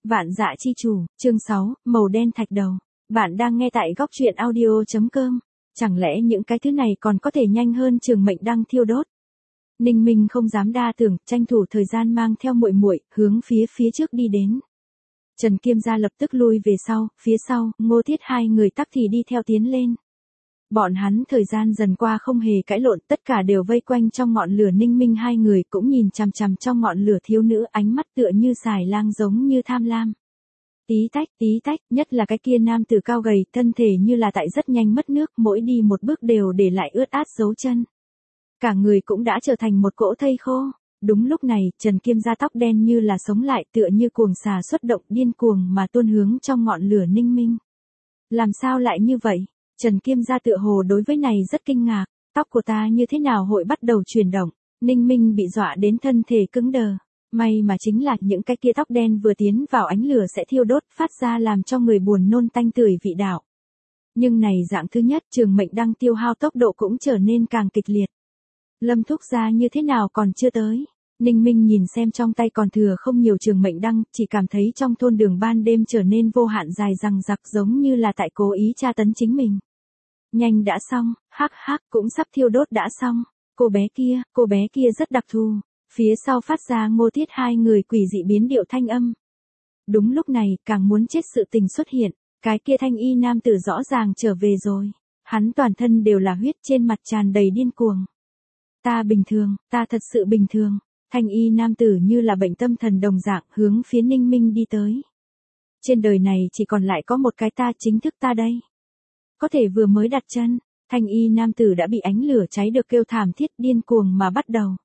Vạn Dạ Chi Chủ, chương 6, màu đen thạch đầu. Bạn đang nghe tại góc truyện audio.com. Chẳng lẽ những cái thứ này còn có thể nhanh hơn trường mệnh đang thiêu đốt? Ninh Minh không dám đa tưởng, tranh thủ thời gian mang theo muội muội hướng phía trước đi đến. Trần Kiêm Gia lập tức lui về sau, phía sau, Ngô Thiết hai người tắc thì đi theo tiến lên. Bọn hắn thời gian dần qua không hề cãi lộn, tất cả đều vây quanh trong ngọn lửa. Ninh Minh hai người cũng nhìn chằm chằm trong ngọn lửa thiếu nữ, ánh mắt tựa như xài lang giống như tham lam. Tí tách, nhất là cái kia nam tử cao gầy, thân thể như là tại rất nhanh mất nước, mỗi đi một bước đều để lại ướt át dấu chân. Cả người cũng đã trở thành một cỗ thây khô. Đúng lúc này, Trần Kiêm Gia tóc đen như là sống lại, tựa như cuồng xà xuất động, điên cuồng mà tuôn hướng trong ngọn lửa Ninh Minh. Làm sao lại như vậy? Trần Kiêm Gia tựa hồ đối với này rất kinh ngạc, tóc của ta như thế nào hội bắt đầu chuyển động? Ninh Minh bị dọa đến thân thể cứng đờ. May mà chính là những cái kia tóc đen vừa tiến vào ánh lửa sẽ thiêu đốt, phát ra làm cho người buồn nôn tanh tưởi vị đạo. Nhưng này dạng thứ nhất, trường mệnh đang tiêu hao tốc độ cũng trở nên càng kịch liệt. Lâm thúc gia như thế nào còn chưa tới? Ninh Minh nhìn xem trong tay còn thừa không nhiều trường mệnh đăng, chỉ cảm thấy trong thôn đường ban đêm trở nên vô hạn dài dằng dặc, giống như là tại cố ý tra tấn chính mình. Nhanh đã xong, hắc, cũng sắp thiêu đốt đã xong. Cô bé kia rất đặc thù. Phía sau phát ra Ngô Thiết hai người quỷ dị biến điệu thanh âm. Đúng lúc này, càng muốn chết sự tình xuất hiện, cái kia thanh y nam tử rõ ràng trở về rồi. Hắn toàn thân đều là huyết, trên mặt tràn đầy điên cuồng. Ta thật sự bình thường. Thanh y nam tử như là bệnh tâm thần đồng dạng, hướng phía Ninh Minh đi tới. Trên đời này chỉ còn lại có một cái ta, chính thức ta đây. Có thể vừa mới đặt chân, thanh y nam tử đã bị ánh lửa cháy được, kêu thảm thiết điên cuồng mà bắt đầu.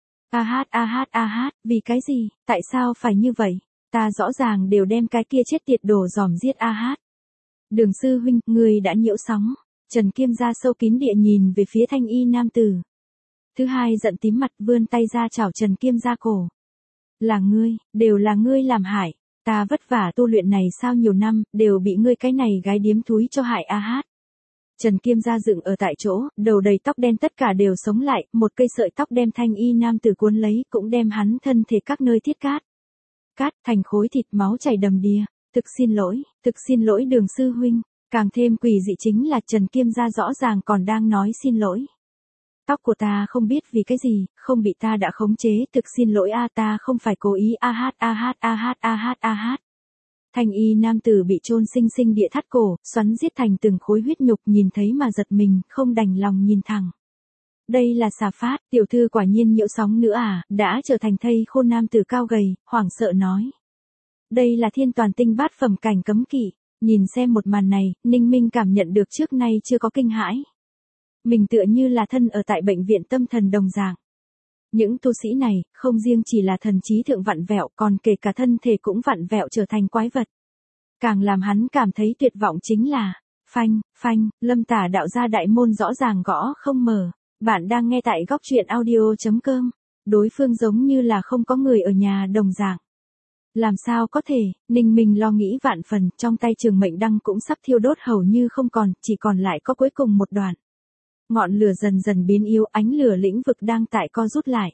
A hát, vì cái gì, tại sao phải như vậy? Ta rõ ràng đều đem cái kia chết tiệt đổ dòm giết a hát. Đường sư huynh, ngươi đã nhiễu sóng. Trần Kiêm Gia sâu kín địa nhìn về phía thanh y nam tử. Thứ hai giận tím mặt, vươn tay ra chảo Trần Kiêm Gia cổ. Là ngươi, đều là ngươi làm hại. Ta vất vả tu luyện này sao nhiều năm, đều bị ngươi cái này gái điếm thúi cho hại a hát. Trần Kiêm Gia dựng ở tại chỗ, đầu đầy tóc đen tất cả đều sống lại, một cây sợi tóc đem thanh y nam tử cuốn lấy, cũng đem hắn thân thể các nơi thiết cát. Cát thành khối thịt, máu chảy đầm đìa. Thực xin lỗi Đường sư huynh. Càng thêm quỷ dị chính là Trần Kiêm Gia rõ ràng còn đang nói xin lỗi. Tóc của ta không biết vì cái gì, không bị ta đã khống chế, thực xin lỗi a, ta không phải cố ý a hát. Thanh y nam tử bị chôn sinh địa thắt cổ, xoắn giết thành từng khối huyết nhục, nhìn thấy mà giật mình, không đành lòng nhìn thẳng. Đây là xà phát, tiểu thư quả nhiên nhiễu sóng nữa à, đã trở thành thây khô. Nam tử cao gầy, hoảng sợ nói. Đây là thiên toàn tinh bát phẩm cảnh cấm kỵ. Nhìn xem một màn này, Ninh Minh cảm nhận được trước nay chưa có kinh hãi. Mình tựa như là thân ở tại bệnh viện tâm thần đồng dạng. Những tu sĩ này, không riêng chỉ là thần trí thượng vặn vẹo, còn kể cả thân thể cũng vặn vẹo trở thành quái vật. Càng làm hắn cảm thấy tuyệt vọng chính là, phanh, Lâm Tả đạo gia đại môn rõ ràng gõ không mở. Bạn đang nghe tại góc truyện audio.com. Đối phương giống như là không có người ở nhà đồng dạng. Làm sao có thể? Ninh Minh lo nghĩ vạn phần, trong tay trường mệnh đăng cũng sắp thiêu đốt hầu như không còn, chỉ còn lại có cuối cùng một đoạn. Ngọn lửa dần dần biến yếu, ánh lửa lĩnh vực đang tại co rút lại.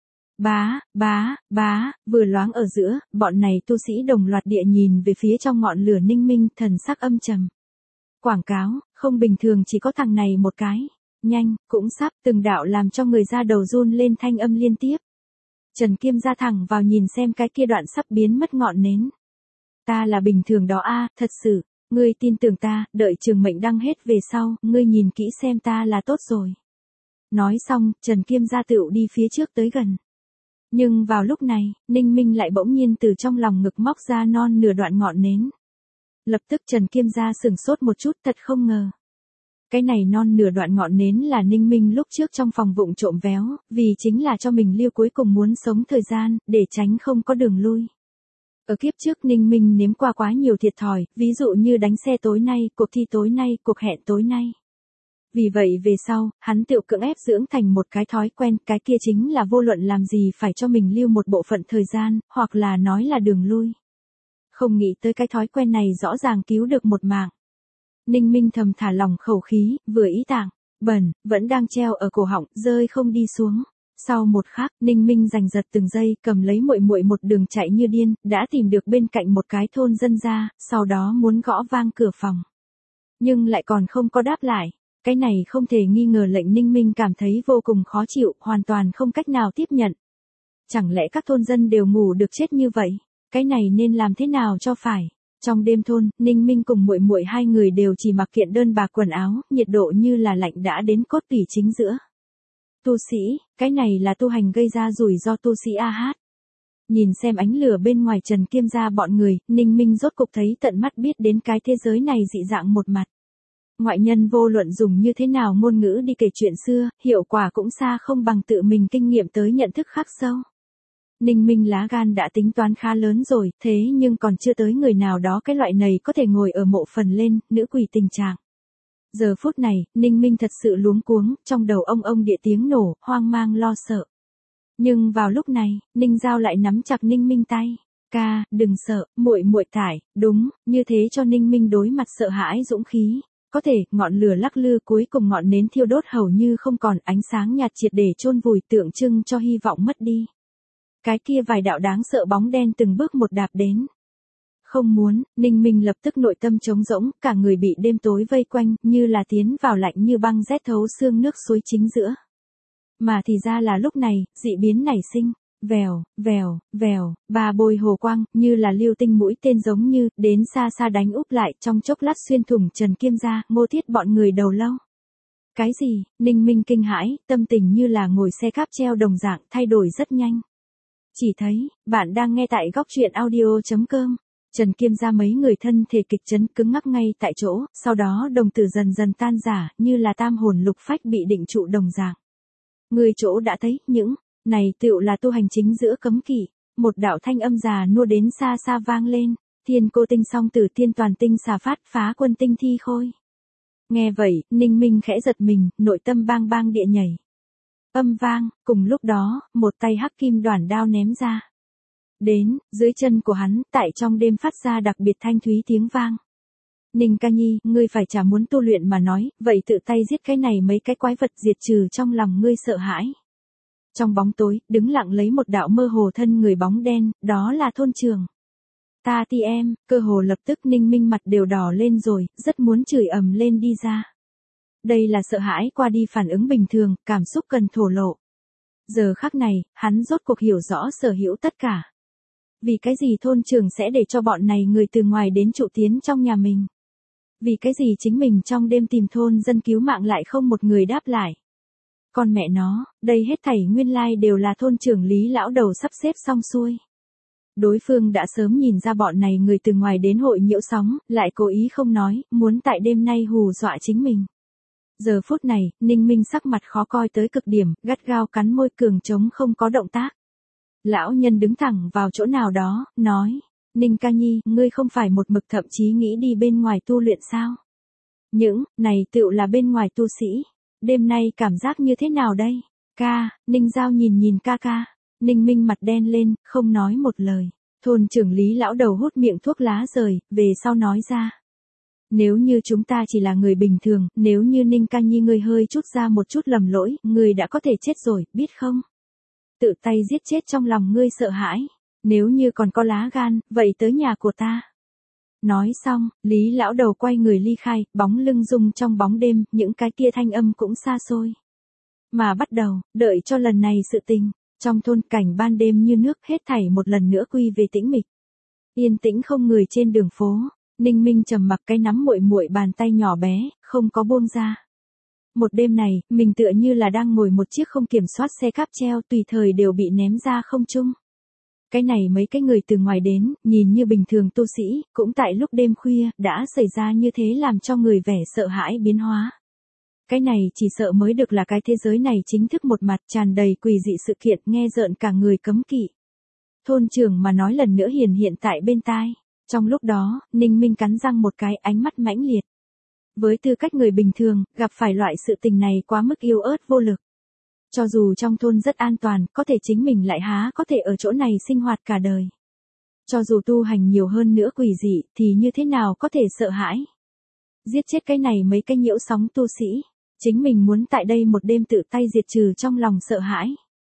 Bá, vừa loáng ở giữa, bọn này tu sĩ đồng loạt địa nhìn về phía trong ngọn lửa Ninh Minh, thần sắc âm trầm. Quảng cáo, không bình thường chỉ có thằng này một cái. Nhanh, cũng sắp, từng đạo làm cho người ra đầu run lên thanh âm liên tiếp. Trần Kiêm Gia thẳng vào nhìn xem cái kia đoạn sắp biến mất ngọn nến. Ta là bình thường đó a, thật sự. Ngươi tin tưởng ta, đợi trường mệnh đăng hết về sau, ngươi nhìn kỹ xem ta là tốt rồi. Nói xong, Trần Kiêm Gia tựu đi phía trước tới gần. Nhưng vào lúc này, Ninh Minh lại bỗng nhiên từ trong lòng ngực móc ra non nửa đoạn ngọn nến. Lập tức Trần Kiêm Gia sửng sốt một chút, thật không ngờ. Cái này non nửa đoạn ngọn nến là Ninh Minh lúc trước trong phòng vụng trộm véo, vì chính là cho mình lưu cuối cùng muốn sống thời gian, để tránh không có đường lui. Ở kiếp trước Ninh Minh nếm qua quá nhiều thiệt thòi, ví dụ như đánh xe tối nay, cuộc thi tối nay, cuộc hẹn tối nay. Vì vậy về sau, hắn tự cưỡng ép dưỡng thành một cái thói quen, cái kia chính là vô luận làm gì phải cho mình lưu một bộ phận thời gian, hoặc là nói là đường lui. Không nghĩ tới cái thói quen này rõ ràng cứu được một mạng. Ninh Minh thầm thả lòng khẩu khí, vừa ý tạng, bẩn, vẫn đang treo ở cổ họng, rơi không đi xuống. Sau một khắc, Ninh Minh giành giật từng giây, cầm lấy muội muội một đường chạy như điên, đã tìm được bên cạnh một cái thôn dân ra, sau đó muốn gõ vang cửa phòng. Nhưng lại còn không có đáp lại. Cái này không thể nghi ngờ lệnh Ninh Minh cảm thấy vô cùng khó chịu, hoàn toàn không cách nào tiếp nhận. Chẳng lẽ các thôn dân đều ngủ được chết như vậy? Cái này nên làm thế nào cho phải? Trong đêm thôn, Ninh Minh cùng muội muội hai người đều chỉ mặc kiện đơn bạc quần áo, nhiệt độ như là lạnh đã đến cốt tủy chính giữa. Tu sĩ, cái này là tu hành gây ra rủi ro tu sĩ a hát. Nhìn xem ánh lửa bên ngoài Trần Kiêm gia bọn người, Ninh Minh rốt cục thấy tận mắt biết đến cái thế giới này dị dạng một mặt. Ngoại nhân vô luận dùng như thế nào ngôn ngữ đi kể chuyện xưa, hiệu quả cũng xa không bằng tự mình kinh nghiệm tới nhận thức khắc sâu. Ninh Minh lá gan đã tính toán khá lớn rồi, thế nhưng còn chưa tới người nào đó cái loại này có thể ngồi ở mộ phần lên, nữ quỷ tình trạng. Giờ phút này, Ninh Minh thật sự luống cuống, trong đầu ông địa tiếng nổ, hoang mang lo sợ. Nhưng vào lúc này, Ninh Giao lại nắm chặt Ninh Minh tay. Ca, đừng sợ, muội muội tải, đúng, như thế cho Ninh Minh đối mặt sợ hãi dũng khí. Có thể, ngọn lửa lắc lư cuối cùng ngọn nến thiêu đốt hầu như không còn, ánh sáng nhạt triệt để chôn vùi, tượng trưng cho hy vọng mất đi. Cái kia vài đạo đáng sợ bóng đen từng bước một đạp đến. Không muốn, Ninh Minh lập tức nội tâm trống rỗng, cả người bị đêm tối vây quanh, như là tiến vào lạnh như băng rét thấu xương nước suối chính giữa. Mà thì ra là lúc này, dị biến nảy sinh. Vèo, vèo, vèo, ba bôi hồ quang, như là lưu tinh mũi tên giống như, đến xa xa đánh úp lại, trong chốc lát xuyên thủng Trần Kiêm gia, Ngô Thiết bọn người đầu lâu. Cái gì? Ninh Minh kinh hãi, tâm tình như là ngồi xe cáp treo đồng dạng, thay đổi rất nhanh. Chỉ thấy, bạn đang nghe tại góc truyện audio.com. Trần Kiêm gia mấy người thân thể kịch chấn cứng ngắc ngay tại chỗ, sau đó đồng tử dần dần tan rã, như là tam hồn lục phách bị định trụ đồng dạng. Người chỗ đã thấy, những này tựu là tu hành chính giữa cấm kỵ. Một đạo thanh âm già nua đến xa xa vang lên. Thiên cô tinh song tử tiên toàn tinh xà phát phá quân tinh thi khôi. Nghe vậy, Ninh Minh khẽ giật mình, nội tâm bang bang địa nhảy. Âm vang, cùng lúc đó, một tay hắc kim đoản đao ném ra. Đến, dưới chân của hắn, tại trong đêm phát ra đặc biệt thanh thúy tiếng vang. Ninh ca nhi, ngươi phải chả muốn tu luyện mà nói, vậy tự tay giết cái này mấy cái quái vật diệt trừ trong lòng ngươi sợ hãi. Trong bóng tối, đứng lặng lấy một đạo mơ hồ thân người bóng đen, đó là thôn trưởng. Ta ti em, cơ hồ lập tức Ninh Minh mặt đều đỏ lên rồi, rất muốn chửi ầm lên đi ra. Đây là sợ hãi qua đi phản ứng bình thường, cảm xúc cần thổ lộ. Giờ khắc này, hắn rốt cuộc hiểu rõ sở hữu tất cả. Vì cái gì thôn trưởng sẽ để cho bọn này người từ ngoài đến trụ tiến trong nhà mình? Vì cái gì chính mình trong đêm tìm thôn dân cứu mạng lại không một người đáp lại? Con mẹ nó, đây hết thảy nguyên lai đều là thôn trưởng Lý lão đầu sắp xếp xong xuôi. Đối phương đã sớm nhìn ra bọn này người từ ngoài đến hội nhiễu sóng, lại cố ý không nói, muốn tại đêm nay hù dọa chính mình. Giờ phút này, Ninh Minh sắc mặt khó coi tới cực điểm, gắt gao cắn môi cường trống không có động tác. Lão nhân đứng thẳng vào chỗ nào đó, nói, Ninh ca nhi, ngươi không phải một mực thậm chí nghĩ đi bên ngoài tu luyện sao? Những, này tựu là bên ngoài tu sĩ. Đêm nay cảm giác như thế nào đây? Ca, Ninh Giao nhìn ca ca. Ninh Minh mặt đen lên, không nói một lời. Thôn trưởng Lý lão đầu hút miệng thuốc lá rời, về sau nói ra. Nếu như chúng ta chỉ là người bình thường, nếu như Ninh ca nhi ngươi hơi chút ra một chút lầm lỗi, ngươi đã có thể chết rồi, biết không? Tự tay giết chết trong lòng ngươi sợ hãi. Nếu như còn có lá gan, vậy tới nhà của ta. Nói xong, Lý lão đầu quay người ly khai, bóng lưng rung trong bóng đêm, những cái kia thanh âm cũng xa xôi. Mà bắt đầu, đợi cho lần này sự tình, trong thôn cảnh ban đêm như nước hết thảy một lần nữa quy về tĩnh mịch. Yên tĩnh không người trên đường phố, Ninh Minh trầm mặc cái nắm muội muội bàn tay nhỏ bé, không có buông ra. Một đêm này, mình tựa như là đang ngồi một chiếc không kiểm soát xe cáp treo tùy thời đều bị ném ra không trung. Cái này mấy cái người từ ngoài đến, nhìn như bình thường tu sĩ, cũng tại lúc đêm khuya, đã xảy ra như thế làm cho người vẻ sợ hãi biến hóa. Cái này chỉ sợ mới được là cái thế giới này chính thức một mặt tràn đầy quỷ dị sự kiện nghe rợn cả người cấm kỵ. Thôn trưởng mà nói lần nữa hiện tại bên tai. Trong lúc đó, Ninh Minh cắn răng một cái ánh mắt mãnh liệt. Với tư cách người bình thường, gặp phải loại sự tình này quá mức yếu ớt vô lực. Cho dù trong thôn rất an toàn, có thể chính mình lại há có thể ở chỗ này sinh hoạt cả đời. Cho dù tu hành nhiều hơn nữa quỷ dị, thì như thế nào có thể sợ hãi. Giết chết cái này mấy cái nhiễu sóng tu sĩ. Chính mình muốn tại đây một đêm tự tay diệt trừ trong lòng sợ hãi.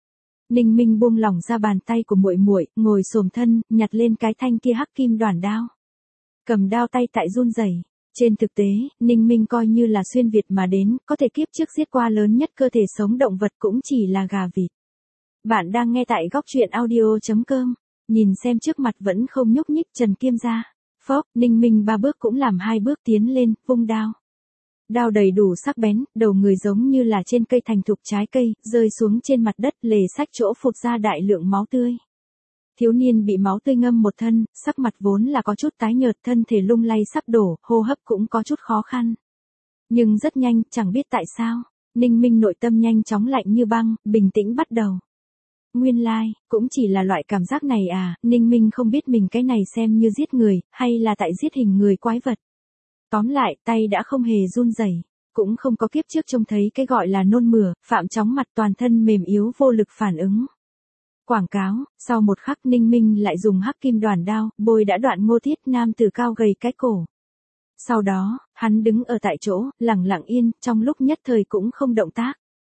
Ninh Minh buông lỏng ra bàn tay của muội muội, ngồi xổm thân, nhặt lên cái thanh kia hắc kim đoản đao. Cầm đao tay tại run rẩy. Trên thực tế, Ninh Minh coi như là xuyên Việt mà đến, có thể kiếp trước giết qua lớn nhất cơ thể sống động vật cũng chỉ là gà vịt. Bạn đang nghe tại góc truyện audio.com. Nhìn xem trước mặt vẫn không nhúc nhích Trần Kiêm Gia. Phốc, Ninh Minh 3 bước cũng làm 2 bước tiến lên, vung đao. Đao đầy đủ sắc bén, đầu người giống như là trên cây thành thục trái cây, rơi xuống trên mặt đất, lề sách chỗ phụt ra đại lượng máu tươi. Thiếu niên bị máu tươi ngâm một thân, sắc mặt vốn là có chút tái nhợt, thân thể lung lay sắp đổ, hô hấp cũng có chút khó khăn. Nhưng rất nhanh, chẳng biết tại sao, Ninh Minh nội tâm nhanh chóng lạnh như băng, bình tĩnh bắt đầu. Nguyên lai, cũng chỉ là loại cảm giác này à, Ninh Minh không biết mình cái này xem như giết người, hay là tại giết hình người quái vật. Tóm lại, tay đã không hề run rẩy, cũng không có kiếp trước trông thấy cái gọi là nôn mửa, phạm chóng mặt toàn thân mềm yếu vô lực phản ứng. Quảng cáo, sau một khắc Ninh Minh lại dùng hắc kim đoản đao, bôi đã đoạn Ngô Thiết Nam từ cao gầy cái cổ. Sau đó, hắn đứng ở tại chỗ, lặng lặng yên, trong lúc nhất thời cũng không động tác.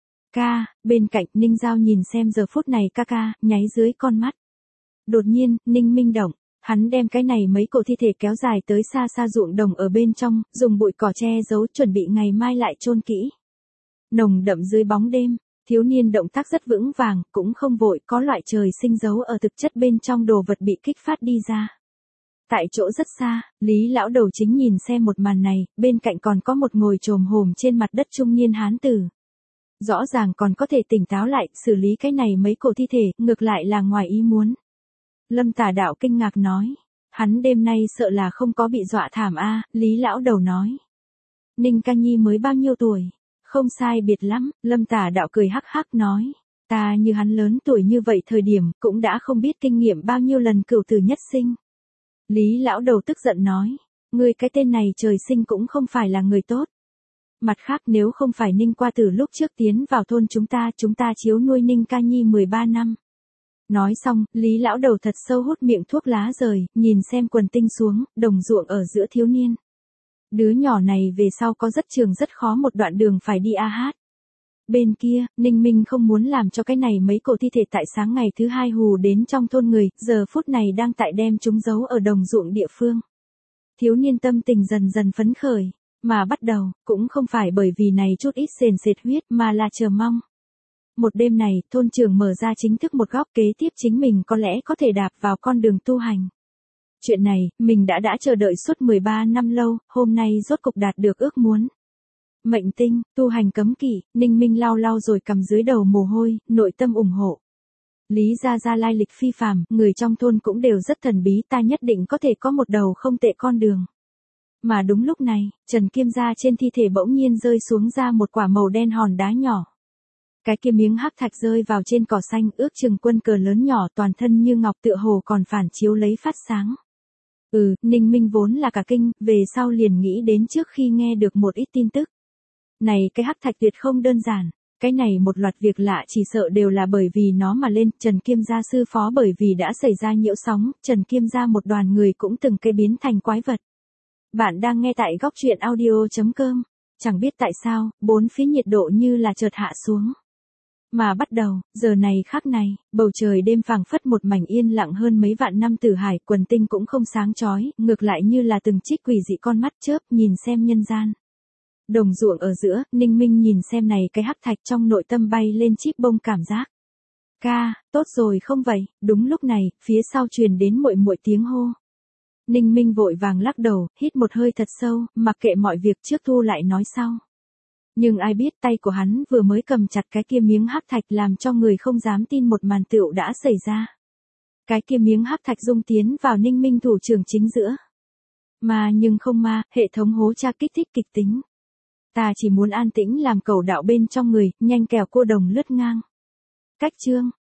Ca, bên cạnh Ninh Giao nhìn xem giờ phút này ca, nháy dưới con mắt. Đột nhiên, Ninh Minh động, hắn đem cái này mấy cổ thi thể kéo dài tới xa xa ruộng đồng ở bên trong, dùng bụi cỏ che giấu chuẩn bị ngày mai lại chôn kỹ. Nồng đậm dưới bóng đêm, thiếu niên động tác rất vững vàng, cũng không vội, có loại trời sinh giấu ở thực chất bên trong đồ vật bị kích phát đi ra. Tại chỗ rất xa, Lý lão đầu chính nhìn xem một màn này, bên cạnh còn có một ngồi chồm hổm trên mặt đất trung niên hán tử. Rõ ràng còn có thể tỉnh táo lại, xử lý cái này mấy cổ thi thể, ngược lại là ngoài ý muốn. Lâm Tả Đạo kinh ngạc nói, hắn đêm nay sợ là không có bị dọa thảm a. Lý lão đầu nói. Ninh Ca Nhi mới bao nhiêu tuổi? Không sai biệt lắm, Lâm Tả Đạo cười hắc hắc nói, ta như hắn lớn tuổi như vậy thời điểm, cũng đã không biết kinh nghiệm bao nhiêu lần cửu tử nhất sinh. Lý lão đầu tức giận nói, ngươi cái tên này trời sinh cũng không phải là người tốt. Mặt khác nếu không phải Ninh qua từ lúc trước tiến vào thôn chúng ta chiếu nuôi Ninh Ca Nhi 13 năm. Nói xong, Lý lão đầu thật sâu hút miệng thuốc lá rời, nhìn xem quần tinh xuống, đồng ruộng ở giữa thiếu niên. Đứa nhỏ này về sau có rất trường rất khó một đoạn đường phải đi a hát. Bên kia, Ninh Minh không muốn làm cho cái này mấy cổ thi thể tại sáng ngày thứ 2 hù đến trong thôn người, giờ phút này đang tại đem chúng giấu ở đồng ruộng địa phương. Thiếu niên tâm tình dần dần phấn khởi, mà bắt đầu, cũng không phải bởi vì này chút ít sền sệt huyết mà là chờ mong. Một đêm này, thôn trưởng mở ra chính thức một góc kế tiếp chính mình có lẽ có thể đạp vào con đường tu hành. Chuyện này, mình đã chờ đợi suốt 13 năm lâu, hôm nay rốt cục đạt được ước muốn. Mệnh tinh, tu hành cấm kỵ, Ninh Minh lau rồi cầm dưới đầu mồ hôi, nội tâm ủng hộ. Lý gia lai lịch phi phàm, người trong thôn cũng đều rất thần bí, ta nhất định có thể có một đầu không tệ con đường. Mà đúng lúc này, Trần Kiêm Gia trên thi thể bỗng nhiên rơi xuống ra một quả màu đen hòn đá nhỏ. Cái kia miếng hắc thạch rơi vào trên cỏ xanh, ước chừng quân cờ lớn nhỏ, toàn thân như ngọc, tựa hồ còn phản chiếu lấy phát sáng. Ninh Minh vốn là cả kinh, về sau liền nghĩ đến trước khi nghe được một ít tin tức. Này cái hắc thạch tuyệt không đơn giản, cái này một loạt việc lạ chỉ sợ đều là bởi vì nó mà lên. Trần Kiêm Gia sư phó bởi vì đã xảy ra nhiễu sóng, Trần Kiêm Gia một đoàn người cũng từng cây biến thành quái vật. Bạn đang nghe tại góc truyện audio.com. Chẳng biết tại sao, bốn phía nhiệt độ như là chợt hạ xuống. Mà bắt đầu, giờ này khắc này, bầu trời đêm phảng phất một mảnh yên lặng hơn mấy vạn năm tử hải, quần tinh cũng không sáng chói, ngược lại như là từng trích quỷ dị con mắt chớp nhìn xem nhân gian. Đồng ruộng ở giữa, Ninh Minh nhìn xem này cái hắc thạch trong nội tâm bay lên chíp bông cảm giác. Ca, tốt rồi không vậy, đúng lúc này, phía sau truyền đến muội muội tiếng hô. Ninh Minh vội vàng lắc đầu, hít một hơi thật sâu, mặc kệ mọi việc trước thu lại nói sau. Nhưng ai biết tay của hắn vừa mới cầm chặt cái kia miếng hắc thạch làm cho người không dám tin một màn tựu đã xảy ra. Cái kia miếng hắc thạch dung tiến vào Ninh Minh thủ trưởng chính giữa. Mà nhưng không ma, hệ thống hố tra kích thích kịch tính. Ta chỉ muốn an tĩnh làm cầu đạo bên trong người, nhanh kẻo cô đồng lướt ngang. Cách chương,